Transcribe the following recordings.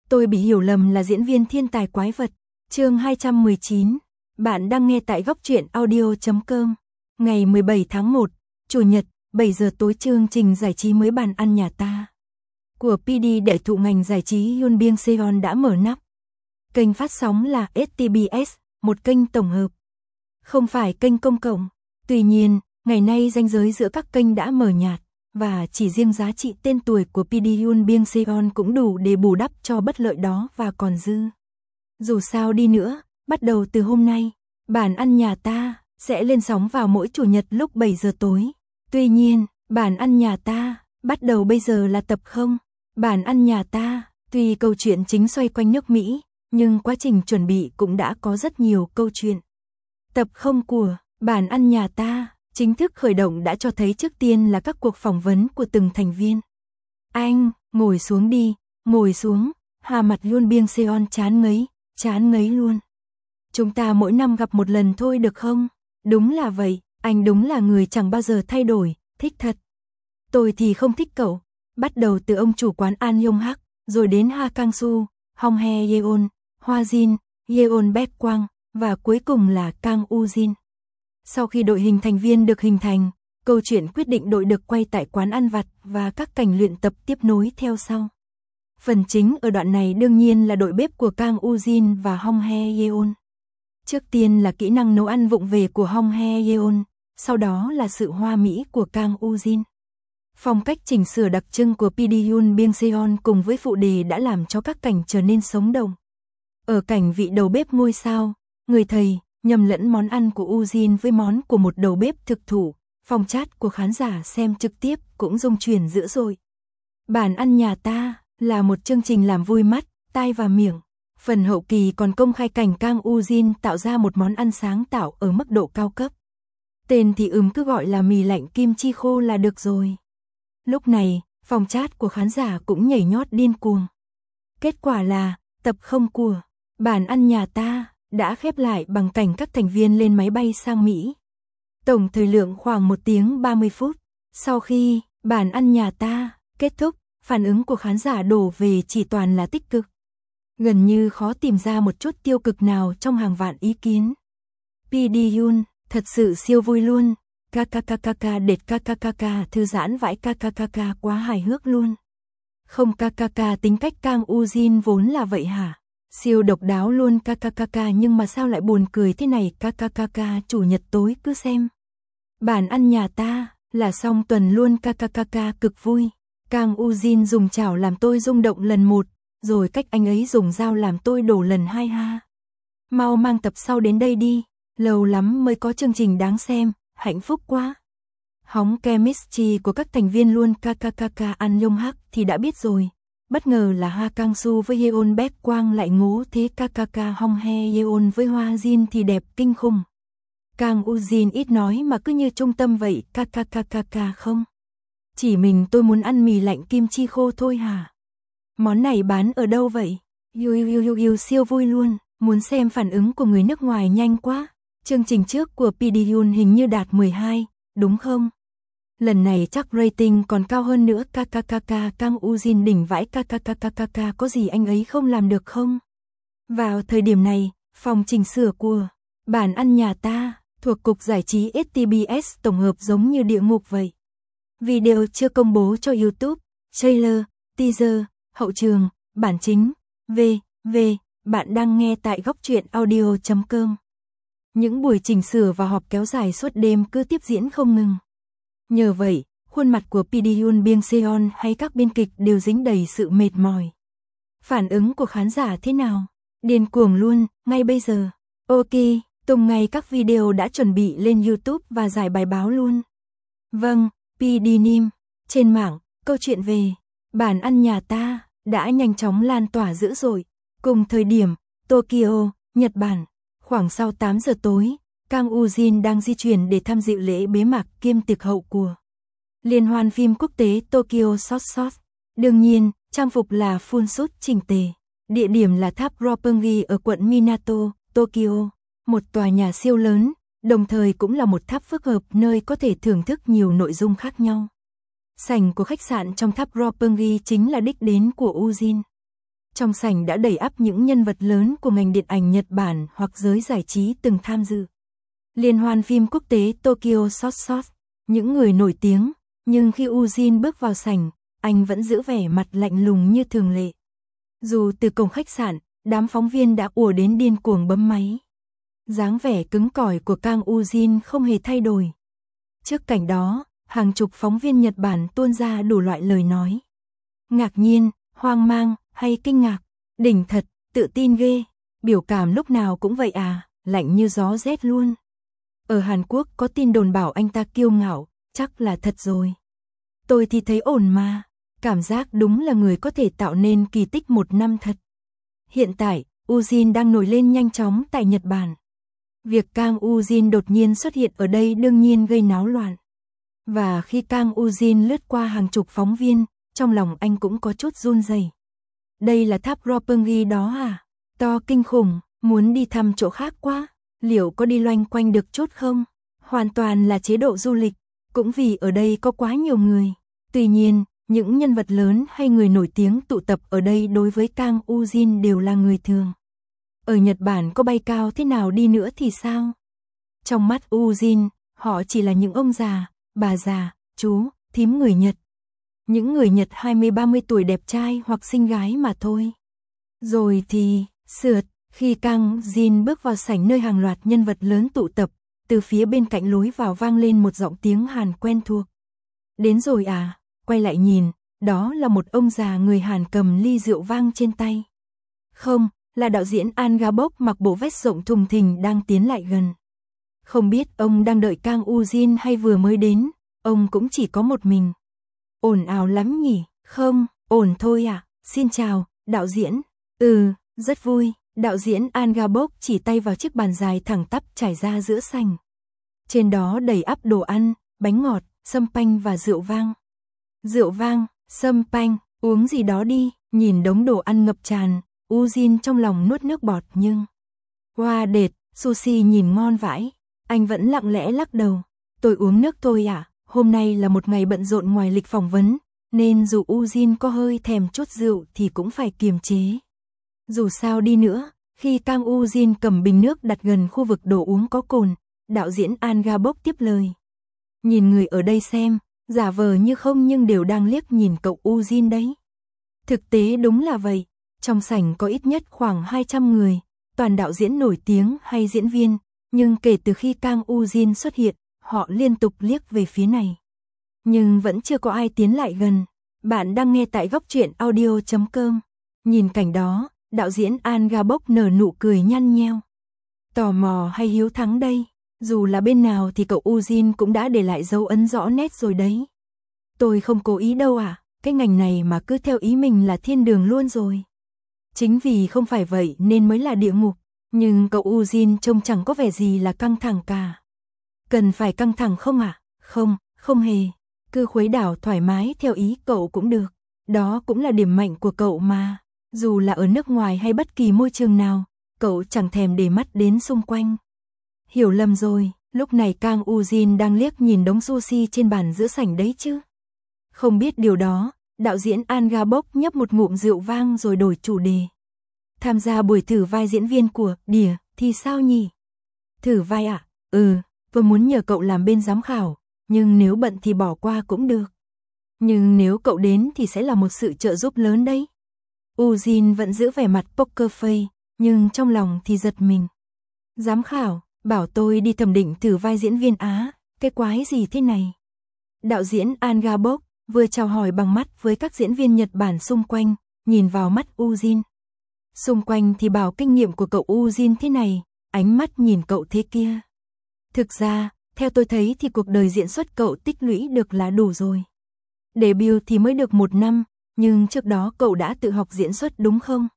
Tôi bị hiểu lầm là diễn viên thiên tài quái vật. Chương 219. Bạn đang nghe tại góc truyện audio.com. Ngày 17 tháng 1, Chủ nhật, 7 giờ tối chương trình giải trí mới Bàn ăn nhà ta của PD đại thụ ngành giải trí Yoon Byung Seon đã mở nắp. Kênh phát sóng là STBS, một kênh tổng hợp, không phải kênh công cộng. Tuy nhiên, ngày nay ranh giới giữa các kênh đã mờ nhạt, và chỉ riêng giá trị tên tuổi của PD Yoon Byung Seon cũng đủ để bù đắp cho bất lợi đó và còn dư. Dù sao đi nữa, bắt đầu từ hôm nay, Bàn ăn nhà ta sẽ lên sóng vào mỗi chủ nhật lúc 7 giờ tối. Tuy nhiên, Bàn ăn nhà ta bắt đầu bây giờ là tập 0. Bàn ăn nhà ta, tuy câu chuyện chính xoay quanh nước Mỹ, nhưng quá trình chuẩn bị cũng đã có rất nhiều câu chuyện. Tập 0 của Bàn ăn nhà ta chính thức khởi động đã cho thấy trước tiên là các cuộc phỏng vấn của từng thành viên. Anh, ngồi xuống đi, ngồi xuống. Hà mặt Yoon Byung Seon chán ngấy luôn. Chúng ta mỗi năm gặp một lần thôi được không? Đúng là vậy, anh đúng là người chẳng bao giờ thay đổi, thích thật. Tôi thì không thích cậu. Bắt đầu từ ông chủ quán An Yong Hak, rồi đến Ha Kang Soo, Hong Hae Yeon, Hoa Jin, Yeon Baek Kwang, và cuối cùng là Kang Woo Jin. Sau khi đội hình thành viên được hình thành, câu chuyện quyết định đội được quay tại quán ăn vặt và các cảnh luyện tập tiếp nối theo sau. Phần chính ở đoạn này đương nhiên là đội bếp của Kang Woo Jin và Hong Hae Yeon. Trước tiên là kỹ năng nấu ăn vụng về của Hong Hae Yeon, sau đó là sự hoa mỹ của Kang Woo Jin. Phong cách chỉnh sửa đặc trưng của PD Yoon Byung Seon cùng với phụ đề đã làm cho các cảnh trở nên sống động. Ở cảnh vị đầu bếp ngôi sao, người thầy nhầm lẫn món ăn của Woo Jin với món của một đầu bếp thực thụ, phòng chat của khán giả xem trực tiếp cũng rung chuyển dữ dội. Bàn ăn nhà ta là một chương trình làm vui mắt, tai và miệng. Phần hậu kỳ còn công khai cảnh Kang Woo Jin tạo ra một món ăn sáng tạo ở mức độ cao cấp. Tên thì cứ gọi là mì lạnh kim chi khô là được rồi. Lúc này, phòng chat của khán giả cũng nhảy nhót điên cuồng. Kết quả là, tập 0 của Bàn ăn nhà ta đã khép lại bằng cảnh các thành viên lên máy bay sang Mỹ. Tổng thời lượng khoảng 1 tiếng 30 phút. Sau khi Bàn ăn nhà ta kết thúc, phản ứng của khán giả đổ về chỉ toàn là tích cực. Gần như khó tìm ra một chút tiêu cực nào trong hàng vạn ý kiến. PD Yoon, thật sự siêu vui luôn. KKKK đệt KKKK thư giãn vãi KKKK quá hài hước luôn. Không KKK tính cách Kang Woo Jin vốn là vậy hả? Siêu độc đáo luôn KKKK nhưng mà sao lại buồn cười thế này KKKK chủ nhật tối cứ xem. Bàn ăn nhà ta là xong tuần luôn KKKK cực vui. Kang Woo Jin dùng chảo làm tôi rung động lần 1, rồi cách anh ấy dùng dao làm tôi đổ lần 2 ha. Mau mang tập sau đến đây đi, lâu lắm mới có chương trình đáng xem, hạnh phúc quá. Hóng chemistry của các thành viên luôn KKKK An Yong Hak thì đã biết rồi. Bất ngờ là Ha Kang Soo với Yeon Baek Kwang lại ngố thế KKK Hong Hae Yeon với Hoa Jin thì đẹp kinh khủng. Kang Woo Jin ít nói mà cứ như trung tâm vậy KKKK không? Chỉ mình tôi muốn ăn mì lạnh kim chi khô thôi hả? Món này bán ở đâu vậy? Yêu siêu vui luôn, muốn xem phản ứng của người nước ngoài nhanh quá. Chương trình trước của PD Yoon hình như đạt 12, đúng không? Lần này chắc rating còn cao hơn nữa KKKK Kang Woo Jin đỉnh vãi KKKK có gì anh ấy không làm được không? Vào thời điểm này, phòng chỉnh sửa của Bàn ăn nhà ta thuộc cục giải trí STBS tổng hợp giống như địa ngục vậy. Video chưa công bố cho YouTube, trailer, teaser, hậu trường, bản chính, bạn đang nghe tại góc truyện audio.com. Những buổi chỉnh sửa và họp kéo dài suốt đêm cứ tiếp diễn không ngừng. Nhờ vậy, khuôn mặt của PD Yoon Byung Seon hay các biên kịch đều dính đầy sự mệt mỏi. Phản ứng của khán giả thế nào? Điên cuồng luôn, ngay bây giờ. Ok, tung ngay các video đã chuẩn bị lên YouTube và giải bài báo luôn. Vâng, PD Nim. Trên mạng, câu chuyện về Bàn ăn nhà ta đã nhanh chóng lan tỏa dữ dội. Cùng thời điểm, Tokyo, Nhật Bản, khoảng sau 8 giờ tối, Kang Woo Jin đang di chuyển để tham dự lễ bế mạc kiêm tiệc hậu của Liên hoan phim quốc tế Tokyo Short Shot. Đương nhiên, trang phục là full suit chỉnh tề. Địa điểm là tháp Roppongi ở quận Minato, Tokyo, một tòa nhà siêu lớn, đồng thời cũng là một tháp phức hợp nơi có thể thưởng thức nhiều nội dung khác nhau. Sảnh của khách sạn trong tháp Roppongi chính là đích đến của Woo Jin. Trong sảnh đã đầy ắp những nhân vật lớn của ngành điện ảnh Nhật Bản hoặc giới giải trí từng tham dự liên hoan phim quốc tế Tokyo Short Shot, những người nổi tiếng, nhưng khi Ujin bước vào sảnh, anh vẫn giữ vẻ mặt lạnh lùng như thường lệ. Dù từ cổng khách sạn, đám phóng viên đã ùa đến điên cuồng bấm máy. Dáng vẻ cứng cỏi của Kang Ujin không hề thay đổi. Trước cảnh đó, hàng chục phóng viên Nhật Bản tuôn ra đủ loại lời nói. Ngạc nhiên, hoang mang, hay kinh ngạc, đỉnh thật, tự tin ghê, biểu cảm lúc nào cũng vậy à, lạnh như gió rét luôn. Ở Hàn Quốc có tin đồn bảo anh ta kiêu ngạo, chắc là thật rồi. Tôi thì thấy ổn mà, cảm giác đúng là người có thể tạo nên kỳ tích một năm thật. Hiện tại, Ujin đang nổi lên nhanh chóng tại Nhật Bản. Việc Kang Ujin đột nhiên xuất hiện ở đây đương nhiên gây náo loạn. Và khi Kang Ujin lướt qua hàng chục phóng viên, trong lòng anh cũng có chút run rẩy. Đây là tháp Roppongi đó à? To kinh khủng, muốn đi thăm chỗ khác quá. Liệu có đi loanh quanh được chút không? Hoàn toàn là chế độ du lịch, cũng vì ở đây có quá nhiều người. Tuy nhiên, những nhân vật lớn hay người nổi tiếng tụ tập ở đây đối với Kang Ujin đều là người thường. Ở Nhật Bản có bay cao thế nào đi nữa thì sao? Trong mắt Ujin, họ chỉ là những ông già, bà già, chú, thím người Nhật. Những người Nhật 20-30 tuổi đẹp trai hoặc xinh gái mà thôi. Rồi thì, khi Kang Ujin bước vào sảnh nơi hàng loạt nhân vật lớn tụ tập, từ phía bên cạnh lối vào vang lên một giọng tiếng Hàn quen thuộc. Đến rồi à, quay lại nhìn, đó là một ông già người Hàn cầm ly rượu vang trên tay. Không, là đạo diễn An Ga-bok mặc bộ vest rộng thùng thình đang tiến lại gần. Không biết ông đang đợi Kang Ujin hay vừa mới đến, ông cũng chỉ có một mình. Ồn ào lắm nhỉ? Không, ổn thôi à, xin chào, đạo diễn. Rất vui. Đạo diễn An Ga-bok chỉ tay vào chiếc bàn dài thẳng tắp trải ra giữa sảnh. Trên đó đầy ắp đồ ăn, bánh ngọt, sâm panh và rượu vang. Rượu vang, sâm panh, uống gì đó đi, nhìn đống đồ ăn ngập tràn, Ujin trong lòng nuốt nước bọt nhưng... Wow đệt, sushi nhìn ngon vãi, anh vẫn lặng lẽ lắc đầu. Tôi uống nước thôi à, hôm nay là một ngày bận rộn ngoài lịch phỏng vấn, nên dù Ujin có hơi thèm chút rượu thì cũng phải kiềm chế. Dù sao đi nữa, khi Kang Ujin cầm bình nước đặt gần khu vực đồ uống có cồn, đạo diễn An Ga-bok tiếp lời. Nhìn người ở đây xem, giả vờ như không nhưng đều đang liếc nhìn cậu Ujin đấy. Thực tế đúng là vậy, trong sảnh có ít nhất khoảng 200 người, toàn đạo diễn nổi tiếng hay diễn viên, nhưng kể từ khi Kang Ujin xuất hiện, họ liên tục liếc về phía này. Nhưng vẫn chưa có ai tiến lại gần. Bạn đang nghe tại góc truyện audio.com. Nhìn cảnh đó, đạo diễn An Ga-bok nở nụ cười nhăn nheo. Tò mò hay hiếu thắng đây, dù là bên nào thì cậu Ujin cũng đã để lại dấu ấn rõ nét rồi đấy. Tôi không cố ý đâu à, cái ngành này mà cứ theo ý mình là thiên đường luôn rồi. Chính vì không phải vậy nên mới là địa ngục, nhưng cậu Ujin trông chẳng có vẻ gì là căng thẳng cả. Cần phải căng thẳng không à? Không, không hề. Cứ khuấy đảo thoải mái theo ý cậu cũng được. Đó cũng là điểm mạnh của cậu mà. Dù là ở nước ngoài hay bất kỳ môi trường nào, cậu chẳng thèm để mắt đến xung quanh. Hiểu lầm rồi, lúc này Kang Ujin đang liếc nhìn đống sushi trên bàn giữa sảnh đấy chứ. Không biết điều đó, đạo diễn An Ga-bok nhấp một ngụm rượu vang rồi đổi chủ đề. Tham gia buổi thử vai diễn viên của Đỉa thì sao nhỉ? Thử vai à? Tôi muốn nhờ cậu làm bên giám khảo, nhưng nếu bận thì bỏ qua cũng được. Nhưng nếu cậu đến thì sẽ là một sự trợ giúp lớn đấy. Ujin vẫn giữ vẻ mặt poker face, nhưng trong lòng thì giật mình. Giám khảo, bảo tôi đi thẩm định thử vai diễn viên Á, cái quái gì thế này? Đạo diễn An Ga-bok vừa chào hỏi bằng mắt với các diễn viên Nhật Bản xung quanh, nhìn vào mắt Ujin. Xung quanh thì bảo kinh nghiệm của cậu Ujin thế này, ánh mắt nhìn cậu thế kia. Thực ra, theo tôi thấy thì cuộc đời diễn xuất cậu tích lũy được là đủ rồi. Debut thì mới được 1 năm, nhưng trước đó cậu đã tự học diễn xuất đúng không?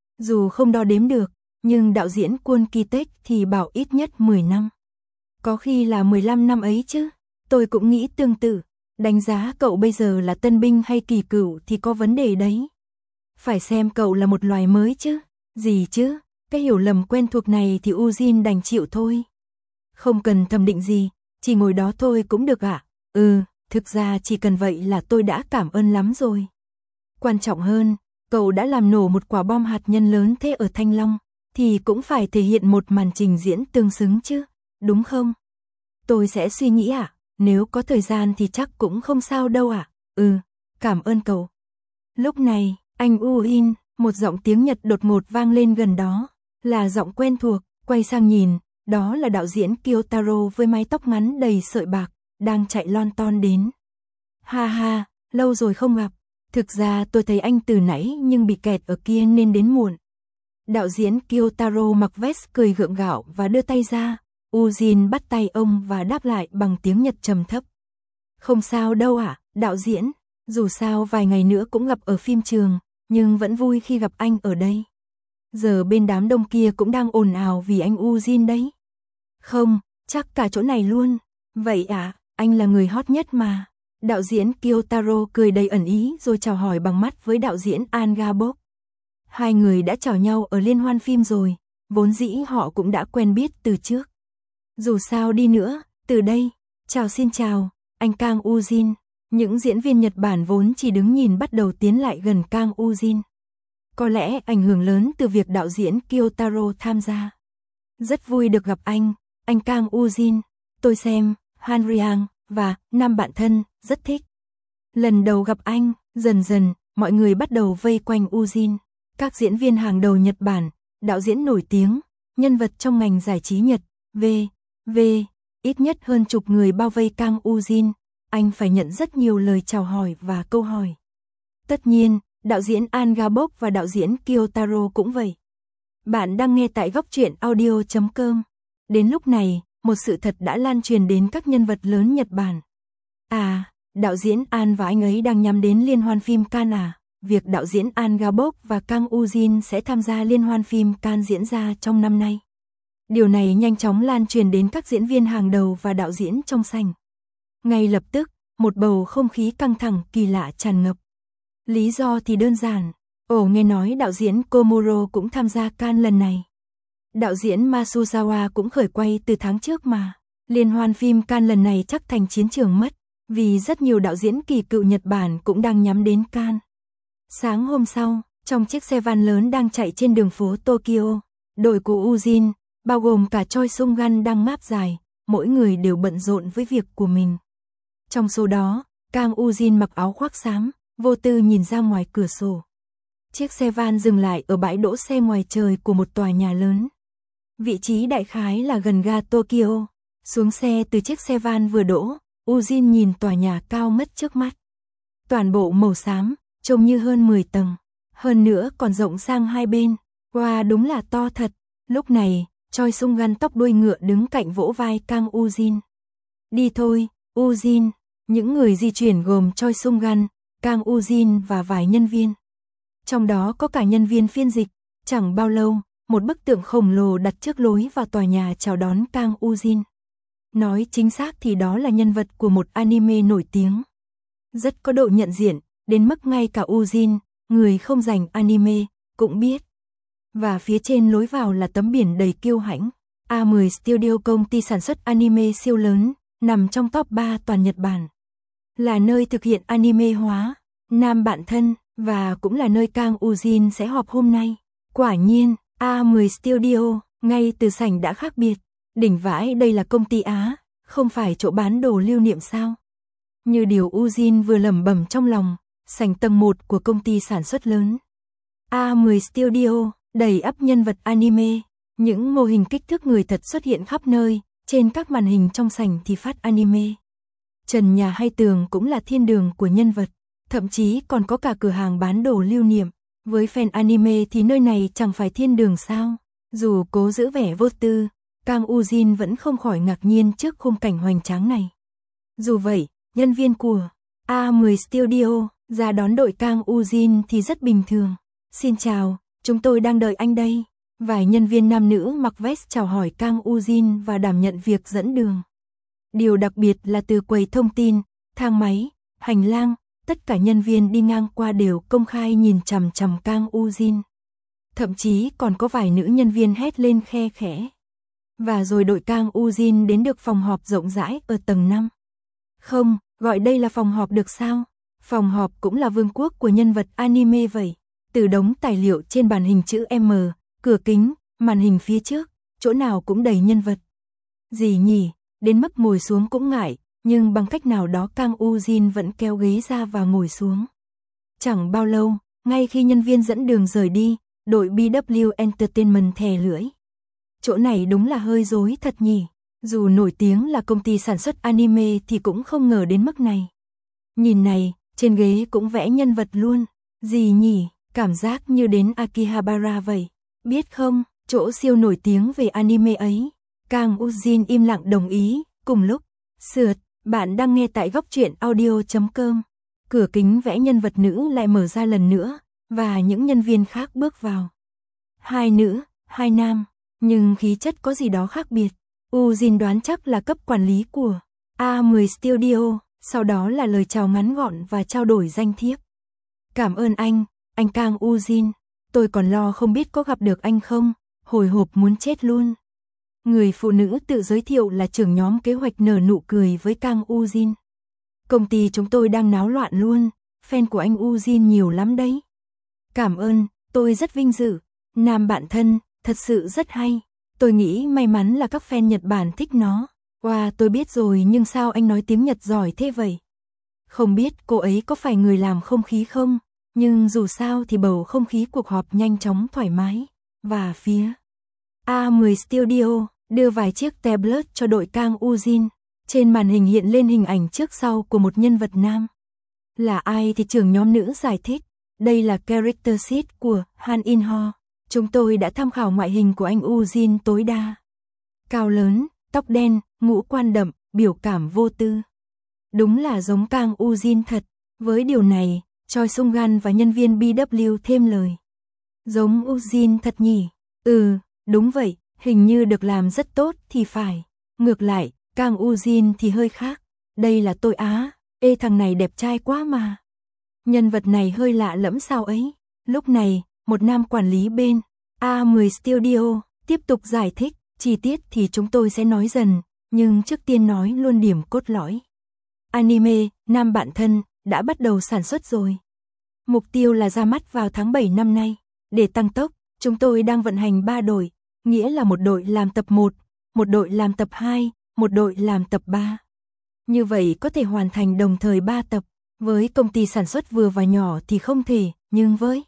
Dù không đo đếm được, nhưng đạo diễn Kwon Ki-taek thì bảo ít nhất 10 năm. Có khi là 15 năm ấy chứ, tôi cũng nghĩ tương tự. Đánh giá cậu bây giờ là tân binh hay kỳ cựu thì có vấn đề đấy. Phải xem cậu là một loài mới chứ. Gì chứ, cái hiểu lầm quen thuộc này thì Ujin đành chịu thôi. Không cần thẩm định gì, chỉ ngồi đó thôi cũng được ạ. Thực ra chỉ cần vậy là tôi đã cảm ơn lắm rồi. Quan trọng hơn, cậu đã làm nổ một quả bom hạt nhân lớn thế ở Thanh Long, thì cũng phải thể hiện một màn trình diễn tương xứng chứ, đúng không? Tôi sẽ suy nghĩ ạ, nếu có thời gian thì chắc cũng không sao đâu ạ. Cảm ơn cậu. Lúc này, anh Uin, một giọng tiếng Nhật đột ngột vang lên gần đó, là giọng quen thuộc, quay sang nhìn, đó là đạo diễn Kyotaro với mái tóc ngắn đầy sợi bạc, đang chạy lon ton đến. Ha ha, lâu rồi không gặp, thực ra tôi thấy anh từ nãy nhưng bị kẹt ở kia nên đến muộn. Đạo diễn Kyotaro mặc vest cười gượng gạo và đưa tay ra, Ujin bắt tay ông và đáp lại bằng tiếng Nhật trầm thấp. Không sao đâu ạ, đạo diễn, dù sao vài ngày nữa cũng gặp ở phim trường, nhưng vẫn vui khi gặp anh ở đây. Giờ bên đám đông kia cũng đang ồn ào vì anh Ujin đấy. Không, chắc cả chỗ này luôn. Vậy ạ, anh là người hot nhất mà. Đạo diễn Kyotaro cười đầy ẩn ý rồi chào hỏi bằng mắt với đạo diễn An Ga-bok. Hai người đã chào nhau ở liên hoan phim rồi, vốn dĩ họ cũng đã quen biết từ trước. Dù sao đi nữa, từ đây, xin chào, anh Kang Ujin. Những diễn viên Nhật Bản vốn chỉ đứng nhìn bắt đầu tiến lại gần Kang Ujin. Có lẽ ảnh hưởng lớn từ việc đạo diễn Kyotaro tham gia. Rất vui được gặp anh Kang Ujin. Tôi xem Hanryang và Nam Bạn Thân, rất thích. Lần đầu gặp anh, dần dần, mọi người bắt đầu vây quanh Ujin. Các diễn viên hàng đầu Nhật Bản, đạo diễn nổi tiếng, nhân vật trong ngành giải trí Nhật, ít nhất hơn chục người bao vây Kang Ujin. Anh phải nhận rất nhiều lời chào hỏi và câu hỏi. Tất nhiên, đạo diễn An Ga-bok và đạo diễn Kyotaro cũng vậy. Bạn đang nghe tại góc truyện audio.com. Đến lúc này, một sự thật đã lan truyền đến các nhân vật lớn Nhật Bản. Đạo diễn An và anh ấy đang nhắm đến liên hoan phim Cannes à? Việc đạo diễn An Ga-bok và Kang Ujin sẽ tham gia liên hoan phim Cannes diễn ra trong năm nay. Điều này nhanh chóng lan truyền đến các diễn viên hàng đầu và đạo diễn trong sảnh. Ngay lập tức, một bầu không khí căng thẳng kỳ lạ tràn ngập. Lý do thì đơn giản, nghe nói đạo diễn Komuro cũng tham gia Cannes lần này. Đạo diễn Masuzawa cũng khởi quay từ tháng trước mà. Liên hoan phim Cannes lần này chắc thành chiến trường mất, vì rất nhiều đạo diễn kỳ cựu Nhật Bản cũng đang nhắm đến Cannes. Sáng hôm sau, trong chiếc xe van lớn đang chạy trên đường phố Tokyo, đội của Ujin, bao gồm cả Choi Sung-gun đang máp dài, mỗi người đều bận rộn với việc của mình. Trong số đó, Kang Ujin mặc áo khoác xám, vô tư nhìn ra ngoài cửa sổ. Chiếc xe van dừng lại ở bãi đỗ xe ngoài trời của một tòa nhà lớn. Vị trí đại khái là gần ga Tokyo. Xuống xe từ chiếc xe van vừa đỗ, Ujin nhìn tòa nhà cao ngất trước mắt. Toàn bộ màu xám, trông như hơn 10 tầng. Hơn nữa còn rộng sang hai bên. Wow, đúng là to thật. Lúc này, Choi Sung-gun tóc đuôi ngựa đứng cạnh vỗ vai Kang Ujin. Đi thôi, Ujin. Những người di chuyển gồm Choi Sung-gun, Kang Ujin và vài nhân viên. Trong đó có cả nhân viên phiên dịch. Chẳng bao lâu, một bức tượng khổng lồ đặt trước lối vào tòa nhà chào đón Kang Ujin. Nói chính xác thì đó là nhân vật của một anime nổi tiếng. Rất có độ nhận diện, đến mức ngay cả Ujin, người không rành anime, cũng biết. Và phía trên lối vào là tấm biển đầy kiêu hãnh. A10 Studio, công ty sản xuất anime siêu lớn, nằm trong top 3 toàn Nhật Bản. Là nơi thực hiện anime hóa, Nam Bạn Thân, và cũng là nơi Kang Ujin sẽ họp hôm nay. Quả nhiên, A10 Studio, ngay từ sảnh đã khác biệt. Đỉnh vãi, đây là công ty Á, không phải chỗ bán đồ lưu niệm sao? Như điều Ujin vừa lẩm bẩm trong lòng, sảnh tầng 1 của công ty sản xuất lớn. A10 Studio, đầy ắp nhân vật anime, những mô hình kích thước người thật xuất hiện khắp nơi, trên các màn hình trong sảnh thì phát anime. Trần nhà hay tường cũng là thiên đường của nhân vật, thậm chí còn có cả cửa hàng bán đồ lưu niệm. Với fan anime thì nơi này chẳng phải thiên đường sao? Dù cố giữ vẻ vô tư, Kang Ujin vẫn không khỏi ngạc nhiên trước khung cảnh hoành tráng này. Dù vậy, nhân viên của A10 Studio ra đón đội Kang Ujin thì rất bình thường. Xin chào, chúng tôi đang đợi anh đây. Vài nhân viên nam nữ mặc vest chào hỏi Kang Ujin và đảm nhận việc dẫn đường. Điều đặc biệt là từ quầy thông tin, thang máy, hành lang, tất cả nhân viên đi ngang qua đều công khai nhìn chằm chằm Kang Ujin. Thậm chí còn có vài nữ nhân viên hét lên khe khẽ. Và rồi đội Kang Ujin đến được phòng họp rộng rãi ở tầng 5. Không, gọi đây là phòng họp được sao? Phòng họp cũng là vương quốc của nhân vật anime vậy. từ đống tài liệu trên bàn hình chữ M, cửa kính, màn hình phía trước, chỗ nào cũng đầy nhân vật. Gì nhỉ, đến mức ngồi xuống cũng ngại, nhưng bằng cách nào đó Kang Woo-jin vẫn kéo ghế ra và ngồi xuống. Chẳng bao lâu, ngay khi nhân viên dẫn đường rời đi, đội BW Entertainment thè lưỡi. Chỗ này đúng là hơi rối thật nhỉ, dù nổi tiếng là công ty sản xuất anime thì cũng không ngờ đến mức này. Nhìn này, trên ghế cũng vẽ nhân vật luôn, gì nhỉ, cảm giác như đến Akihabara vậy. Biết không, chỗ siêu nổi tiếng về anime ấy. Kang Woo-jin im lặng đồng ý, cùng lúc, sượt, bạn đang nghe tại góc truyện audio.com. Cửa kính vẽ nhân vật nữ lại mở ra lần nữa, và những nhân viên khác bước vào. 2 nữ, 2 nam, nhưng khí chất có gì đó khác biệt. Woo-jin đoán chắc là cấp quản lý của A10 Studio, sau đó là lời chào ngắn gọn và trao đổi danh thiếp. Cảm ơn anh Kang Woo-jin, tôi còn lo không biết có gặp được anh không, hồi hộp muốn chết luôn. Người phụ nữ tự giới thiệu là trưởng nhóm kế hoạch nở nụ cười với Kang Woo-jin. Công ty chúng tôi đang náo loạn luôn, fan của anh Woo-jin nhiều lắm đấy. Cảm ơn, tôi rất vinh dự. Nam bạn thân, thật sự rất hay. Tôi nghĩ may mắn là các fan Nhật Bản thích nó. Wow, tôi biết rồi nhưng sao anh nói tiếng Nhật giỏi thế vậy? Không biết cô ấy có phải người làm không khí không? Nhưng dù sao thì bầu không khí cuộc họp nhanh chóng thoải mái. Và phía A10 Studio đưa vài chiếc tablet cho đội Kang Woo-jin. Trên màn hình hiện lên hình ảnh trước sau của một nhân vật nam. Là ai thì trưởng nhóm nữ giải thích. Đây là character sheet của Han In-ho. Chúng tôi đã tham khảo ngoại hình của anh Woo-jin tối đa. Cao lớn, tóc đen, ngũ quan đậm, biểu cảm vô tư. Đúng là giống Kang Woo-jin thật. Với điều này, Choi Sung-gan và nhân viên BW thêm lời. Giống Woo-jin thật nhỉ? Đúng vậy, hình như được làm rất tốt thì phải. Ngược lại, Kang Woo-jin thì hơi khác. Đây là tôi á, thằng này đẹp trai quá mà. Nhân vật này hơi lạ lẫm sao ấy. Lúc này, một nam quản lý bên A10 Studio tiếp tục giải thích, chi tiết thì chúng tôi sẽ nói dần, nhưng trước tiên nói luôn điểm cốt lõi. Anime, nam bạn thân, đã bắt đầu sản xuất rồi. Mục tiêu là ra mắt vào tháng 7 năm nay. Để tăng tốc, chúng tôi đang vận hành 3 đội, nghĩa là một đội làm tập 1, một đội làm tập 2, một đội làm tập 3. Như vậy có thể hoàn thành đồng thời 3 tập. Với công ty sản xuất vừa và nhỏ thì không thể, nhưng với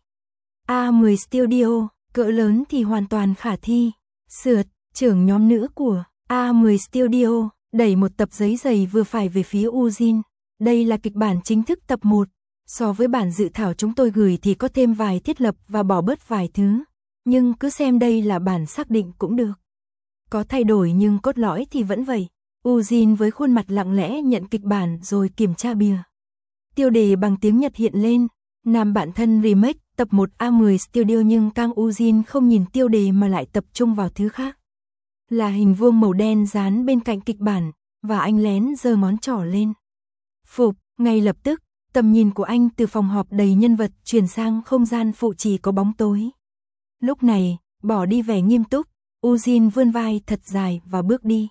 A10 Studio, cỡ lớn thì hoàn toàn khả thi. Sượt, trưởng nhóm nữ của A10 Studio, đẩy một tập giấy dày vừa phải về phía Woo-jin. Đây là kịch bản chính thức tập 1. So với bản dự thảo chúng tôi gửi thì có thêm vài thiết lập và bỏ bớt vài thứ. Nhưng cứ xem đây là bản xác định cũng được. Có thay đổi nhưng cốt lõi thì vẫn vậy. Woo-jin với khuôn mặt lặng lẽ nhận kịch bản rồi kiểm tra bìa. Tiêu đề bằng tiếng Nhật hiện lên. Nam bạn thân remake tập 1 A10 Studio, nhưng Kang Woo-jin không nhìn tiêu đề mà lại tập trung vào thứ khác. Là hình vuông màu đen dán bên cạnh kịch bản, và anh lén giơ ngón trỏ lên. Phục, ngay lập tức, tầm nhìn của anh từ phòng họp đầy nhân vật chuyển sang không gian phụ chỉ có bóng tối. Lúc này, bỏ đi vẻ nghiêm túc, Woo-jin vươn vai thật dài và bước đi.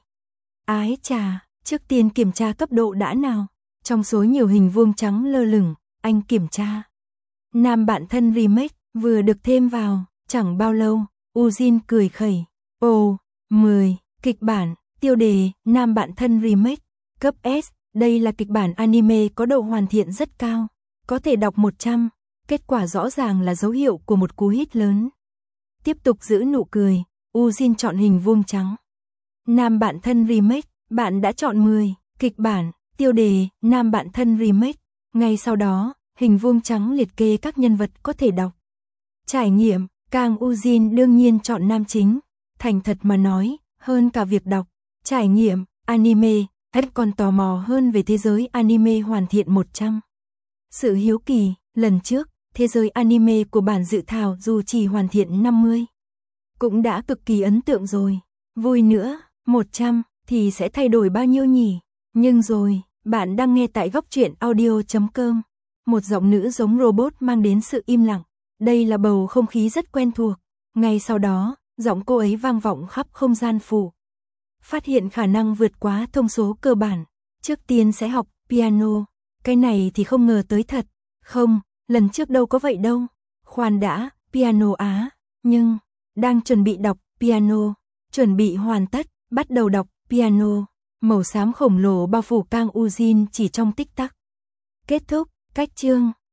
Ái chà, trước tiên kiểm tra cấp độ đã nào. Trong số nhiều hình vuông trắng lơ lửng, anh kiểm tra. Nam bạn thân remake vừa được thêm vào, chẳng bao lâu, Woo-jin cười khẩy. Ồ, 10, kịch bản, tiêu đề, nam bạn thân remake, cấp S, đây là kịch bản anime có độ hoàn thiện rất cao, có thể đọc 100, kết quả rõ ràng là dấu hiệu của một cú hit lớn. Tiếp tục giữ nụ cười, Woo-jin chọn hình vuông trắng. Nam bạn thân remake, bạn đã chọn 10, kịch bản, tiêu đề, nam bạn thân remake, ngay sau đó, hình vuông trắng liệt kê các nhân vật có thể đọc. Trải nghiệm, Kang Woo-jin đương nhiên chọn nam chính, thành thật mà nói, hơn cả việc đọc. Trải nghiệm, anime, hết còn tò mò hơn về thế giới anime hoàn thiện 100. Sự hiếu kỳ, lần trước, thế giới anime của bản dự thảo dù chỉ hoàn thiện 50, cũng đã cực kỳ ấn tượng rồi. Vui nữa, 100, thì sẽ thay đổi bao nhiêu nhỉ? Nhưng rồi, bạn đang nghe tại góc truyện audio.com. Một giọng nữ giống robot mang đến sự im lặng. Đây là bầu không khí rất quen thuộc. Ngay sau đó, giọng cô ấy vang vọng khắp không gian phủ. Phát hiện khả năng vượt quá thông số cơ bản. Trước tiên sẽ học piano. Cái này thì không ngờ tới thật. Không, lần trước đâu có vậy đâu. Khoan đã, piano á, nhưng, đang chuẩn bị đọc, piano, chuẩn bị hoàn tất, bắt đầu đọc, piano, màu xám khổng lồ bao phủ Kang Ujin chỉ trong tích tắc. Kết thúc, cách chương.